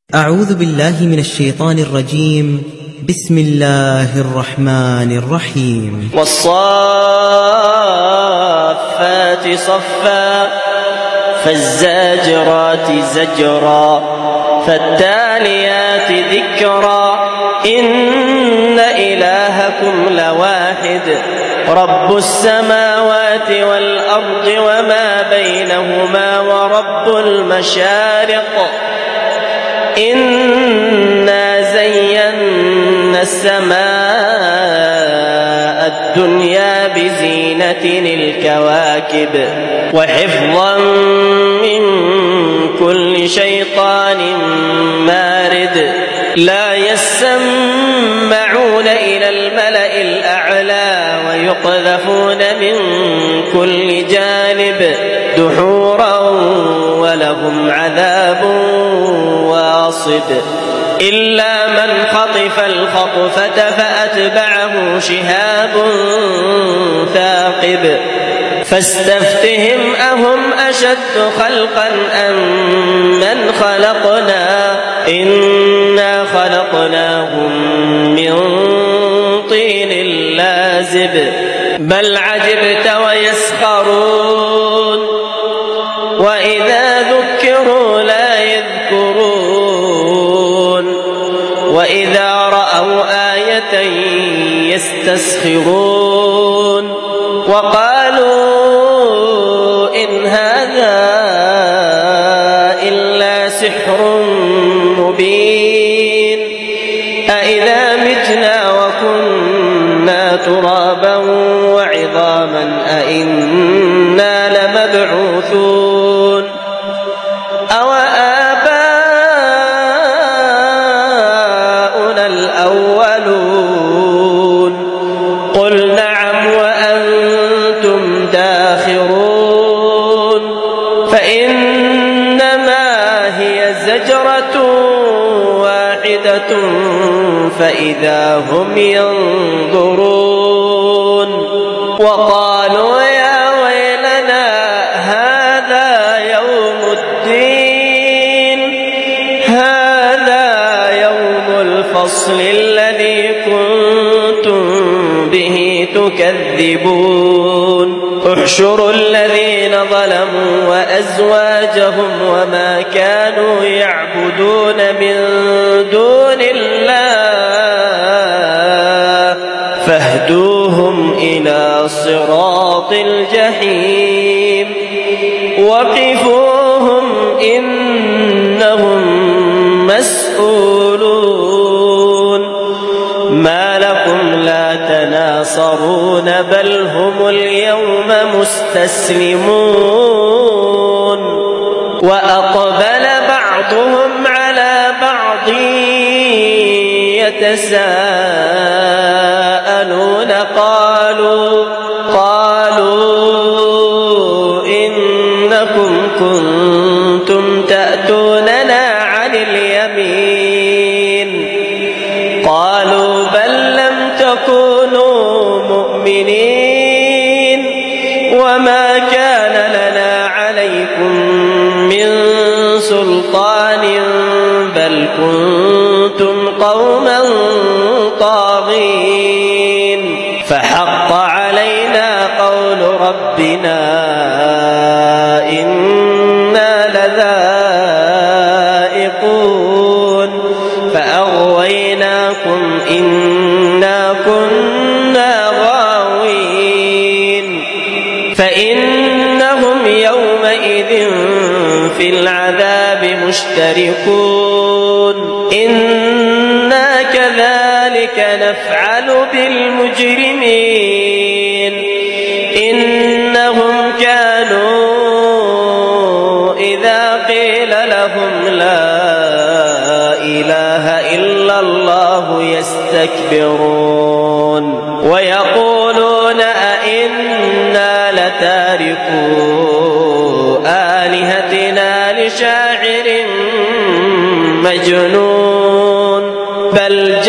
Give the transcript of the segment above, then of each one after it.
أعوذ بالله من الشيطان الرجيم. بسم الله الرحمن الرحيم. والصافات صفا فالزاجرات زجرا فالتاليات ذكرا إن إلهكم لواحد رب السماوات والأرض وما بينهما ورب المشارق إنا زينا السماء الدنيا بزينة الكواكب وحفظا من كل شيطان مارد لا يسمعون إلى الملأ الأعلى ويقذفون من كل جانب دحورا ولهم عذاب واصب إلا من خطف الخطفة فأتبعه شهاب ثاقب فاستفتهم أهم أشد خلقا أم من خلقنا إنا خلقناهم من طين لازب بل عجبت ويسخرون وإذا ذكروا لا يذكرون وإذا رأوا آية يستسخرون وقالوا إن هذا إلا سحر مبين أإذا متنا وكنا ترابا وعظاما أإنا لمبعوثون أوآباؤنا الأولون قل نعم وأنتم داخرون فإنما هي زجرة واحدة فإذا هم ينظرون وقالوا يا ويلنا هذا يوم الدين هذا يوم الفصل الذي كنتم به تكذبون احشروا الذين ظلموا وأزواجهم وما كانوا يعبدون من دون الله فاهدوهم إلى صراط الجحيم وقفوهم إنهم مسؤولون ما لكم لا تناصرون بل هم اليوم مستسلمون وأقبل بعضهم على بعض يتساءلون قالوا إنكم كنتم تأتوننا عن اليمين قالوا بل لم تكونوا مؤمنين وما كان لنا عليكم من سلطان بل كنتم قوما طاغين فحق علينا قول ربنا إنا لذائقون فأغويناكم إنا كنا غاوين فإنهم يومئذ في العذاب مشتركون إنا كذلك نفعل بالمجرمين إنهم كانوا إذا قيل لهم لا إله إلا الله يستكبرون ويقولون أئنا لتاركو آلهتنا لشاعر مجنون بل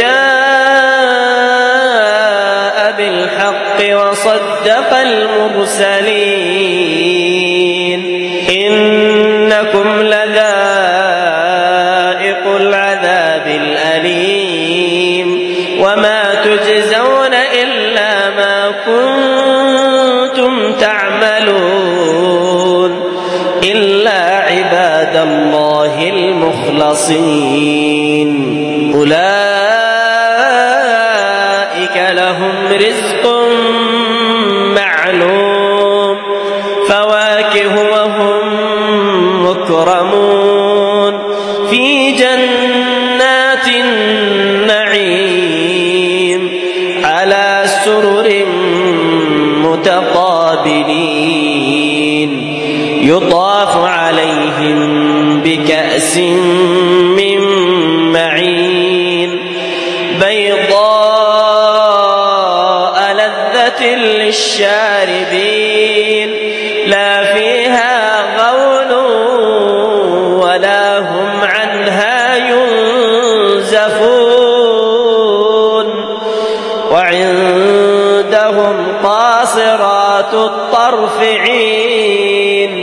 جاء بالحق وصدق المرسلين إنكم لذائقون الأليم وما تجزون إلا ما كنتم تعملون إلا عباد الله المخلصين أولئك لهم رزق معلوم فواكه وهم مكرمون في جنات النعيم على سرر متقابلين يطاف عليهم بكأس من معين بيضاء لذة للشاربين لا فيها غول ولا هم عنها ينزفون وعندهم قاصرات الطرف عين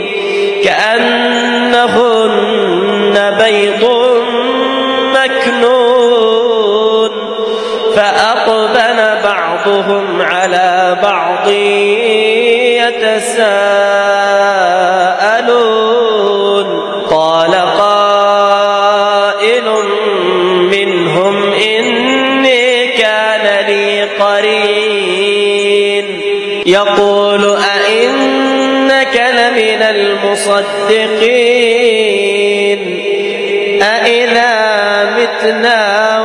كأنهن بيض مكنون فأقبل بعضهم على بعض يتساءلون قال قائل منهم إني كان لي قرين يقول أئنك لمن المصدقين أإذا متنا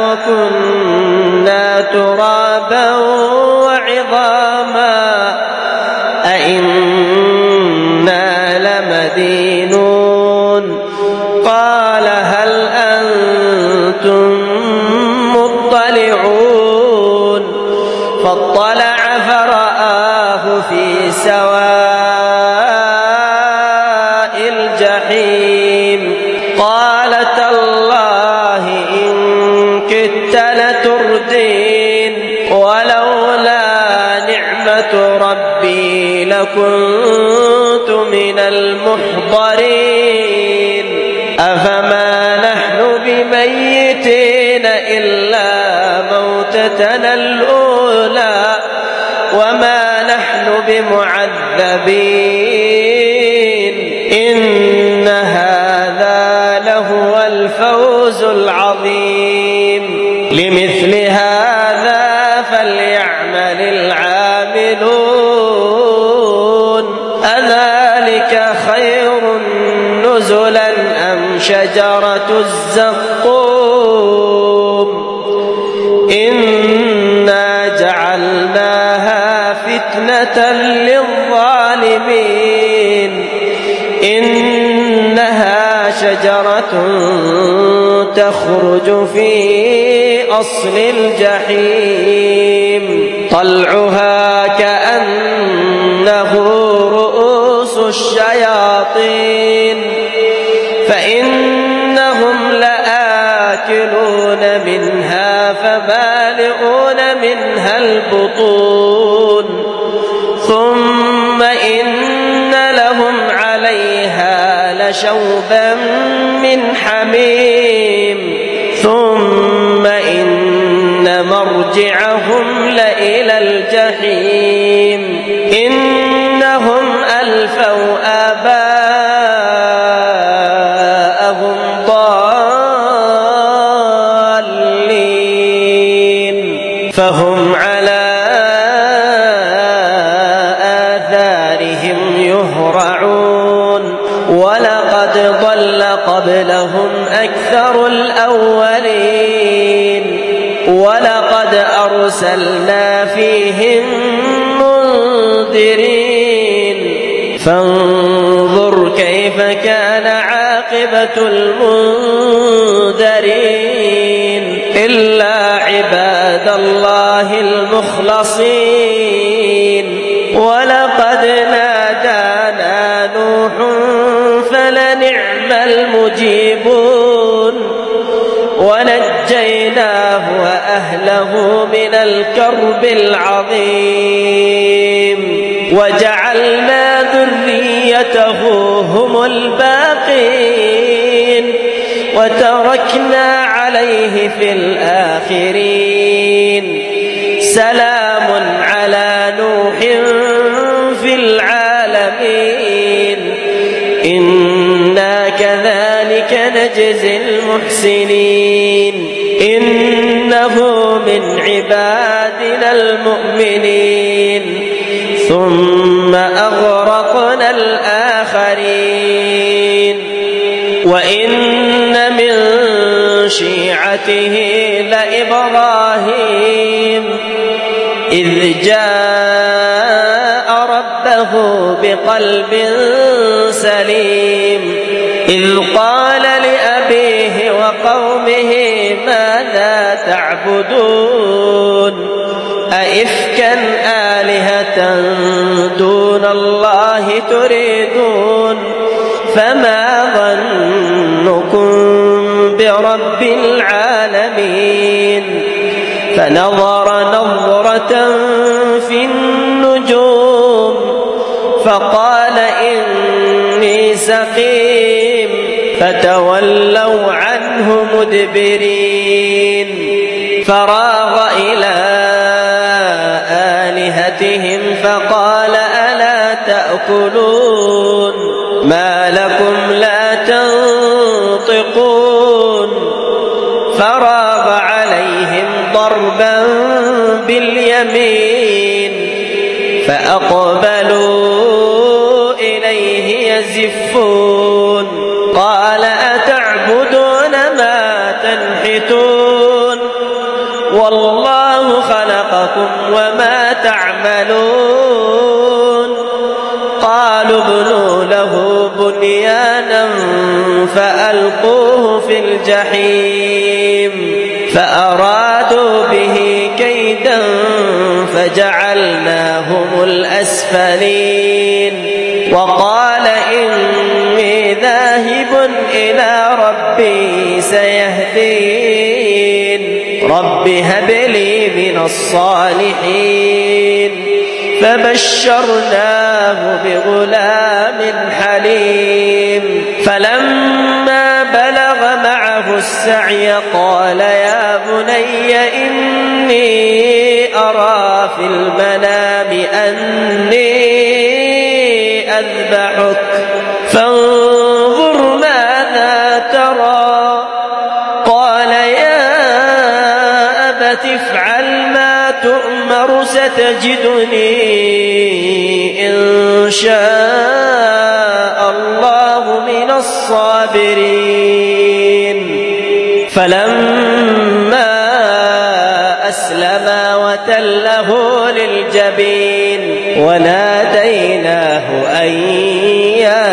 وكنا ترابا وعظاما أئنا لمدينون قال هل أنتم مطلعون فاطلع فرآه في سواء الجحيم قال تالله إن كدت لتردين ولولا نعمة ربي لكنت من المحضرين أفما نحن بميتين إلا موتتنا الأولى وما نحن بمعذبين إن هذا لهو الفوز العظيم لمثل هذا فليعمل العاملون أذلك خير نزلا أم شجرة الزقوم إنا جعلناها فتنة للظالمين إنها شجرة تخرج في أصل الجحيم طلعها كأنه رؤوس الشياطين فإنهم لآكلون منها فمالئون منها البطون ثم إن لهم عليها لشوبا من حميم ثم إن مرجعهم لإلى الجحيم إنهم ألفوا آباءهم ضالين فهم على آثارهم يهرعون ولقد ضل قبلهم أكثر الأولين ولقد أرسلنا فيهم منذرين فانظر كيف كان عاقبة المنذرين إلا عباد الله المخلصين ولقد نادانا نوح فلنعم المجيبون ونجيناه وأهله من الكرب العظيم وجعلنا ذريته هم الباقين وتركنا عليه في الآخرين سلام على نوح في العالمين إنا كذلك نجزي المحسنين إنه من عبادنا المؤمنين ثم أغرقنا الآخرين وإن من شيعته لإبراهيم إذ جاء ربه بقلب سليم إذ قال لأبيه وقومه ماذا تعبدون أئفكا آلهة دون الله تريدون فما ظنكم برب العالمين فنظر نظرة في النجوم فقال إني سقيم فتولوا عنه مدبرين فراغ إلى آلهتهم فقال ألا تأكلون ما لكم لا تنطقون فراغ عليهم ضربا باليمين فأقبلوا إليه يزفون قال أتعبدون ما تنحتون والله خلقكم وما تعملون قالوا ابنوا له بنيانا فألقوه في الجحيم فأرادوا به كيدا فجعلناهم الأسفلين وقال إني ذاهب إلى ربي سيهدين رب هب لي من الصالحين فبشرناه بغلام حليم فلما بلغ معه السعي قال يا بني إني أرى في المنام أني أذبحك فانظر ماذا ترى قال يا أبت افعل ما تؤمر ستجدني إن شاء الله من الصابرين فلما أسلما وتله للجبين وناديناه أن يا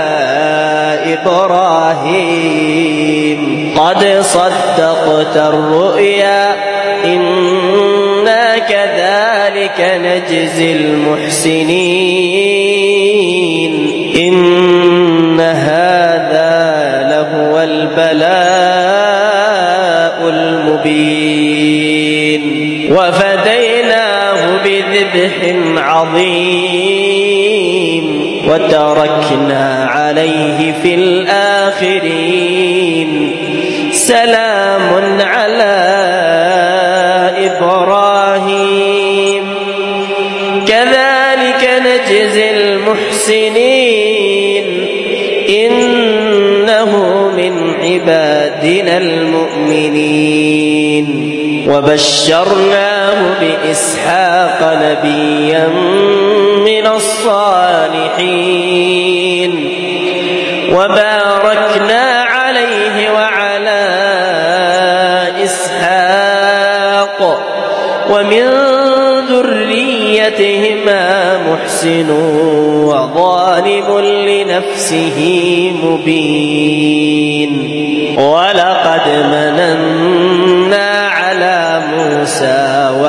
إبراهيم قد صدقت الرؤيا إنا كذلك نجزي المحسنين إن هذا لهو البلاء المبين وفديناه بذبح عظيم وتركنا عليه في الآخرين سلام على إبراهيم كذلك نجزي المحسنين إنه من عبادنا المؤمنين وبشرناه بإسحاق نبيا من الصالحين وباركنا عليه وعلى إسحاق ومن ذريتهما محسن وظالم لنفسه مبين ولقد مننا على موسى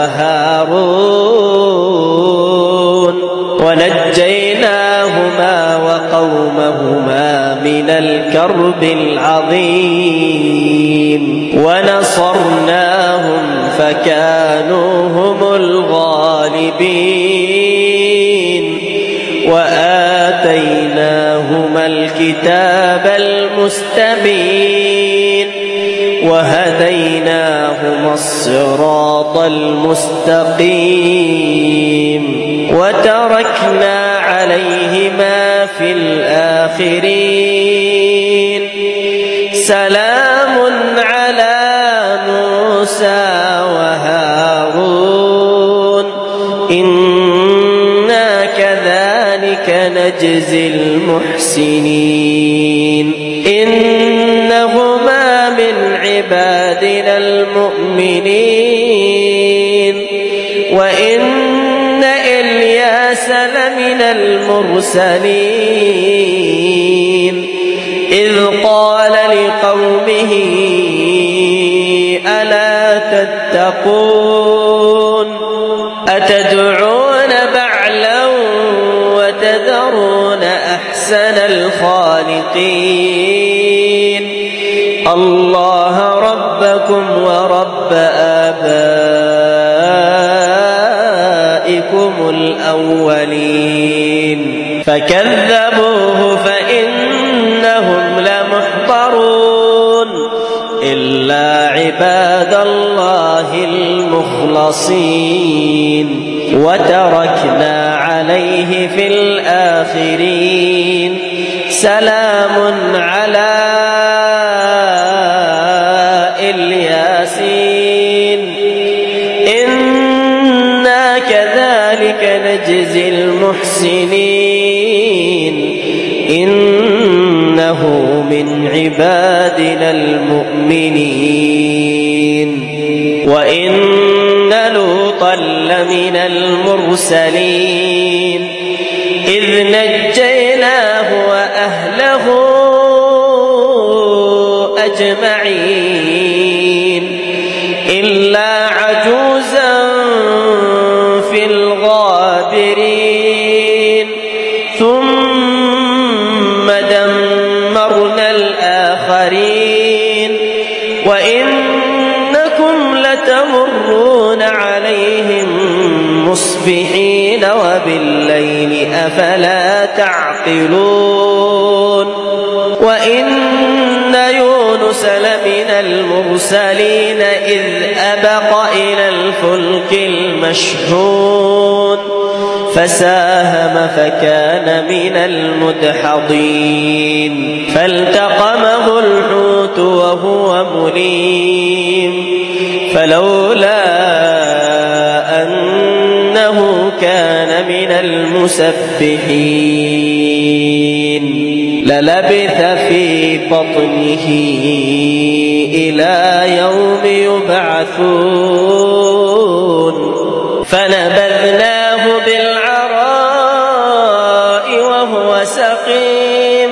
وهارون ونجيناهما وقومهما من الكرب العظيم ونصرناهم فكانوا هم الغالبين وآتيناهما الكتاب المستبين وهديناهما الصراط المستقيم وتركنا عليهما في الآخرين سلام على موسى وهارون إنا كذلك نجزي المحسنين إنهما من عبادنا المؤمنين وإن إلياس لمن المرسلين إذ قال لقومه ألا تتقون أتدعون بعلا وتذرون أحسن الخالقين الله ربكم ورب آبائكم الأولين فكذبوه فإنهم لمحضرون إلا عباد الله المخلصين وتركنا عليه في الآخرين سلام على الياسين إنا كذلك نجزي المحسنين إنه من عبادنا المؤمنين وإن لوطا لمن المرسلين إذ نجيناه وأهله أجمعين إلا عجوزا في الغابرين ثم دمرنا الآخرين وإنكم لتمرون عليهم مصبحين وبالليل أفلا تعقلون وإن يونس لمن المرسلين إذ أبق إلى الفلك المشحون فساهم فكان من المدحضين فالتقمه الحوت وهو مليم فلولا أنه كان من المسبحين للبث في بطنه إلى يوم يبعثون فنبذناه بالعراء وهو سقيم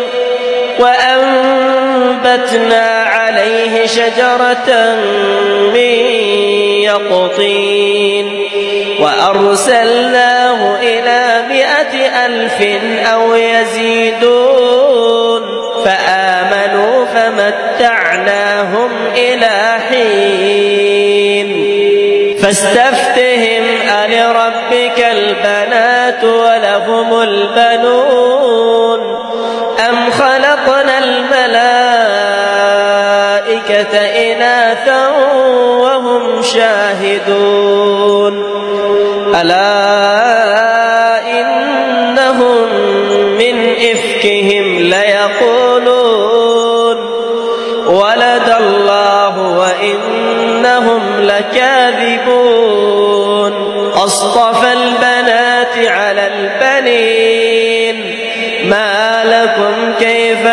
وأنبتنا عليه شجرة من يقطين وأرسلناه إلى 100,000 أو يزيدون فآمنوا فمتعناهم إلى حين فاستفتهم ألربك البنات ولهم البنون أم خلقنا الملائكة إناثا وهم شاهدون ألا إنهم من إفكهم ليقولون ولد الله وإنهم لكاذبون أصطفى البنات على البنين ما لكم كيف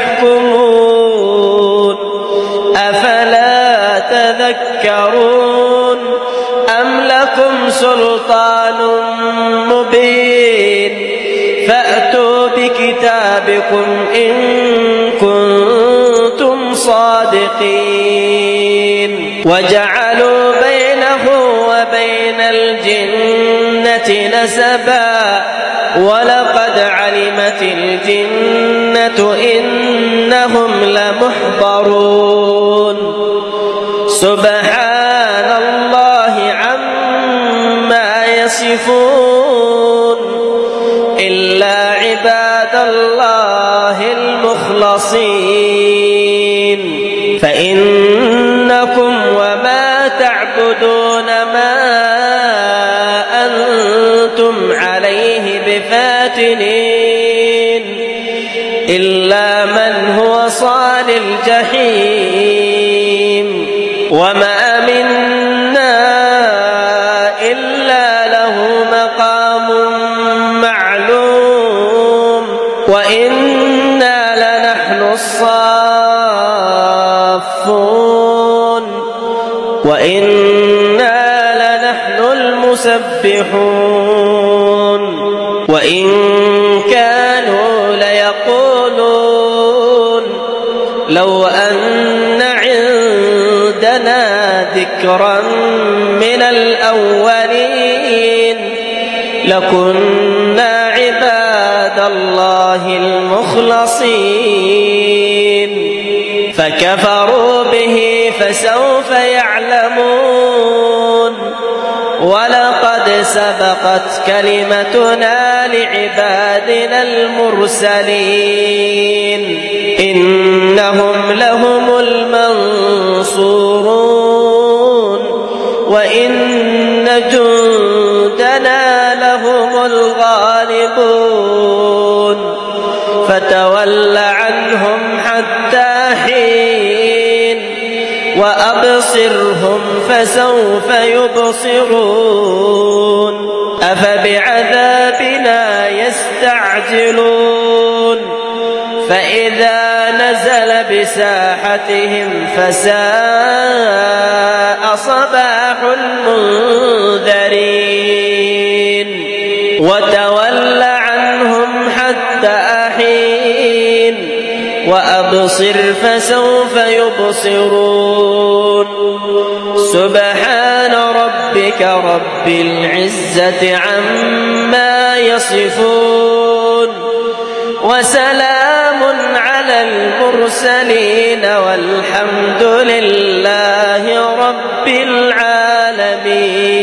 تحكمون أفلا تذكرون أم لكم سلطان مبين فأتوا بكتابكم إن كنتم صادقين وجعلوا بينه وبين الجنة نسبا ولقد علمت الجنة إنهم لمحضرون سبحان الله عما يصفون إلا عباد الله المخلصين فإن تعبدون ما أنتم عليه بفاتنين إلا من هو صال الجحيم وما منا إلا له مقام معلوم وإنا لنحن الصافون وإنا لنحن المسبحون وإن كانوا ليقولون لو أن عندنا ذكرا من الأولين لكنا عباد الله المخلصين فكفروا به فسوف يعلمون ولقد سبقت كلمتنا لعبادنا المرسلين إنهم لهم المنصورون وإن جندنا لهم الغالبون فتول عنهم حتى حين وأبصرهم فسوف يبصرون أفبعذابنا يستعجلون فإذا نزل بساحتهم فساء صباح المنذرين وتول عنهم حتى حين وأبصر فسوف يبصرون سبحان ربك رب العزة عما يصفون وسلام على المرسلين والحمد لله رب العالمين.